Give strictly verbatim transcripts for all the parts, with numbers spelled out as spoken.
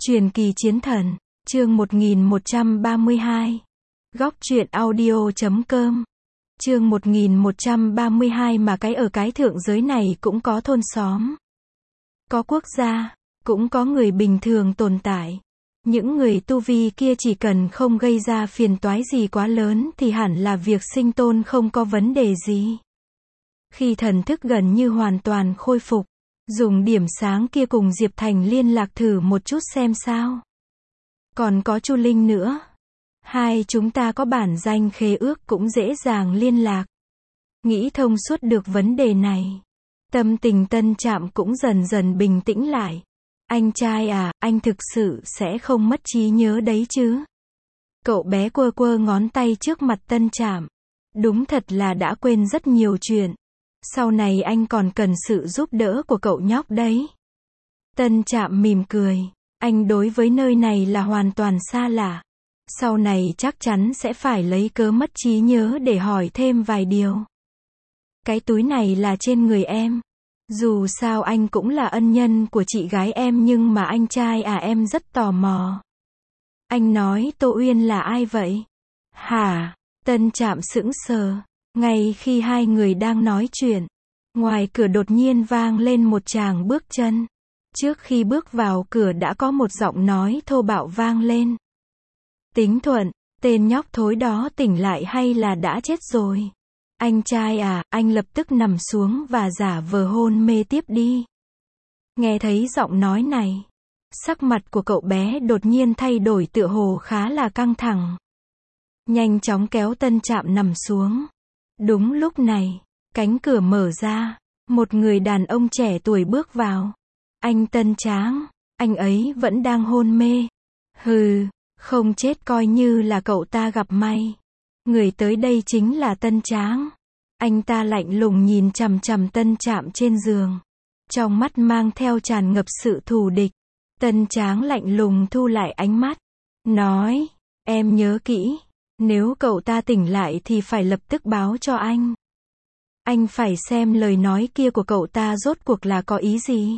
Truyền kỳ chiến thần, chương một nghìn một trăm ba mươi hai. Góc truyện audio chấm com. Chương một nghìn một trăm ba mươi hai mà cái ở cái thượng giới này cũng có thôn xóm. Có quốc gia, cũng có người bình thường tồn tại. Những người tu vi kia chỉ cần không gây ra phiền toái gì quá lớn thì hẳn là việc sinh tồn không có vấn đề gì. Khi thần thức gần như hoàn toàn khôi phục, dùng điểm sáng kia cùng Diệp Thành liên lạc thử một chút xem sao. Còn có Chu Linh nữa. Hai chúng ta có bản danh khế ước cũng dễ dàng liên lạc. Nghĩ thông suốt được vấn đề này. Tâm tình Tân Trạm cũng dần dần bình tĩnh lại. Anh trai à, anh thực sự sẽ không mất trí nhớ đấy chứ? Cậu bé quơ quơ ngón tay trước mặt Tân Trạm. Đúng thật là đã quên rất nhiều chuyện. Sau này anh còn cần sự giúp đỡ của cậu nhóc đấy. Tân Trạm mỉm cười. Anh đối với nơi này là hoàn toàn xa lạ. Sau này chắc chắn sẽ phải lấy cớ mất trí nhớ để hỏi thêm vài điều. Cái túi này là trên người em. Dù sao anh cũng là ân nhân của chị gái em nhưng mà anh trai à em rất tò mò. Anh nói Tô Uyên là ai vậy? Hả? Tân Trạm sững sờ. Ngay khi hai người đang nói chuyện, ngoài cửa đột nhiên vang lên một tràng bước chân. Trước khi bước vào cửa đã có một giọng nói thô bạo vang lên. Tính Thuận, tên nhóc thối đó tỉnh lại hay là đã chết rồi? Anh trai à, anh lập tức nằm xuống và giả vờ hôn mê tiếp đi. Nghe thấy giọng nói này, sắc mặt của cậu bé đột nhiên thay đổi tựa hồ khá là căng thẳng. Nhanh chóng kéo Tân Trạm nằm xuống. Đúng lúc này, cánh cửa mở ra, một người đàn ông trẻ tuổi bước vào. Anh Tân Tráng, anh ấy vẫn đang hôn mê. Hừ, không chết coi như là cậu ta gặp may. Người tới đây chính là Tân Tráng. Anh ta lạnh lùng nhìn chằm chằm Tân Trạm trên giường. Trong mắt mang theo tràn ngập sự thù địch. Tân Tráng lạnh lùng thu lại ánh mắt. Nói, em nhớ kỹ. Nếu cậu ta tỉnh lại thì phải lập tức báo cho anh. Anh phải xem lời nói kia của cậu ta rốt cuộc là có ý gì.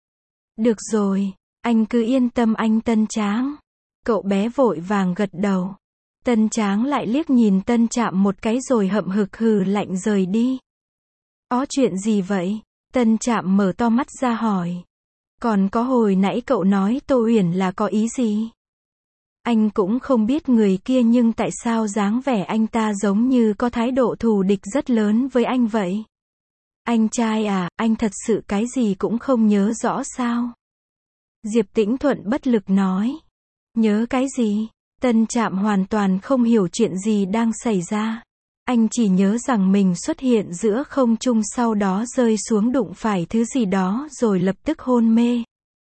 Được rồi, anh cứ yên tâm anh Tân Tráng. Cậu bé vội vàng gật đầu. Tân Tráng lại liếc nhìn Tân Trạm một cái rồi hậm hực hừ lạnh rời đi. Có chuyện gì vậy? Tân Trạm mở to mắt ra hỏi. Còn có hồi nãy cậu nói Tô Uyển là có ý gì? Anh cũng không biết người kia nhưng tại sao dáng vẻ anh ta giống như có thái độ thù địch rất lớn với anh vậy? Anh trai à, anh thật sự cái gì cũng không nhớ rõ sao? Diệp Tĩnh Thuận bất lực nói. Nhớ cái gì? Tân Trạm hoàn toàn không hiểu chuyện gì đang xảy ra. Anh chỉ nhớ rằng mình xuất hiện giữa không trung sau đó rơi xuống đụng phải thứ gì đó rồi lập tức hôn mê.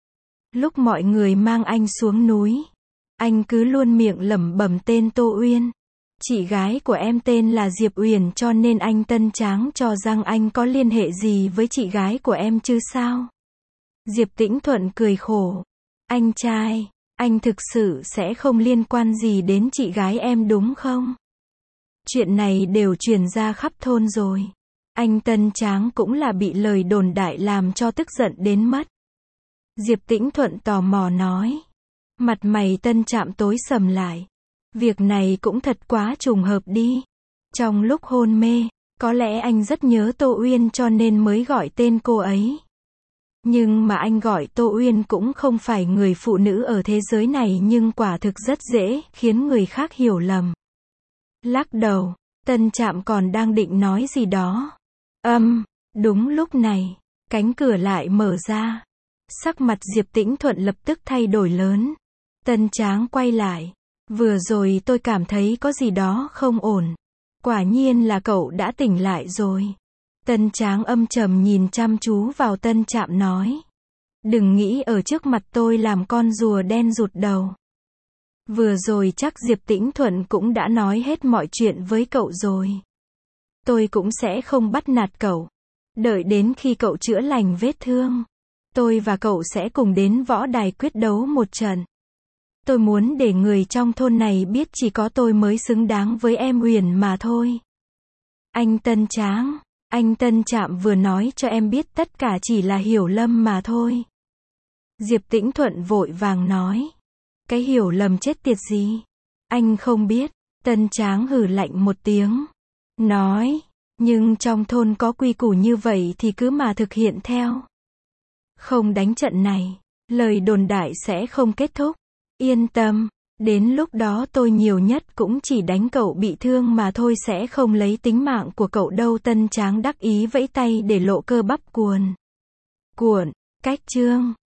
Lúc mọi người mang anh xuống núi, anh cứ luôn miệng lẩm bẩm tên Tô Uyên. Chị gái của em tên là Diệp Uyển cho nên anh Tân Tráng cho rằng anh có liên hệ gì với chị gái của em chứ sao? Diệp Tĩnh Thuận cười khổ. Anh trai, anh thực sự sẽ không liên quan gì đến chị gái em đúng không? Chuyện này đều truyền ra khắp thôn rồi. Anh Tân Tráng cũng là bị lời đồn đại làm cho tức giận đến mất. Diệp Tĩnh Thuận tò mò nói. Mặt mày Tân Trạm tối sầm lại. Việc này cũng thật quá trùng hợp đi. Trong lúc hôn mê, có lẽ anh rất nhớ Tô Uyên cho nên mới gọi tên cô ấy. Nhưng mà anh gọi Tô Uyên cũng không phải người phụ nữ ở thế giới này nhưng quả thực rất dễ khiến người khác hiểu lầm. Lắc đầu, Tân Trạm còn đang định nói gì đó. Âm, đúng lúc này, cánh cửa lại mở ra. Sắc mặt Diệp Tĩnh Thuận lập tức thay đổi lớn. Tân Tráng quay lại. Vừa rồi tôi cảm thấy có gì đó không ổn. Quả nhiên là cậu đã tỉnh lại rồi. Tân Tráng âm trầm nhìn chăm chú vào Tân Trạm nói. Đừng nghĩ ở trước mặt tôi làm con rùa đen rụt đầu. Vừa rồi chắc Diệp Tĩnh Thuận cũng đã nói hết mọi chuyện với cậu rồi. Tôi cũng sẽ không bắt nạt cậu. Đợi đến khi cậu chữa lành vết thương, tôi và cậu sẽ cùng đến võ đài quyết đấu một trận. Tôi muốn để người trong thôn này biết chỉ có tôi mới xứng đáng với em Uyển mà thôi. Anh Tân Tráng, anh Tân Trạm vừa nói cho em biết tất cả chỉ là hiểu lầm mà thôi. Diệp Tĩnh Thuận vội vàng nói. Cái hiểu lầm chết tiệt gì? Anh không biết. Tân Tráng hừ lạnh một tiếng. Nói, nhưng trong thôn có quy củ như vậy thì cứ mà thực hiện theo. Không đánh trận này, lời đồn đại sẽ không kết thúc. Yên tâm, đến lúc đó tôi nhiều nhất cũng chỉ đánh cậu bị thương mà thôi, sẽ không lấy tính mạng của cậu đâu. Tân Tráng đắc ý vẫy tay để lộ cơ bắp cuồn cuộn. Cách chương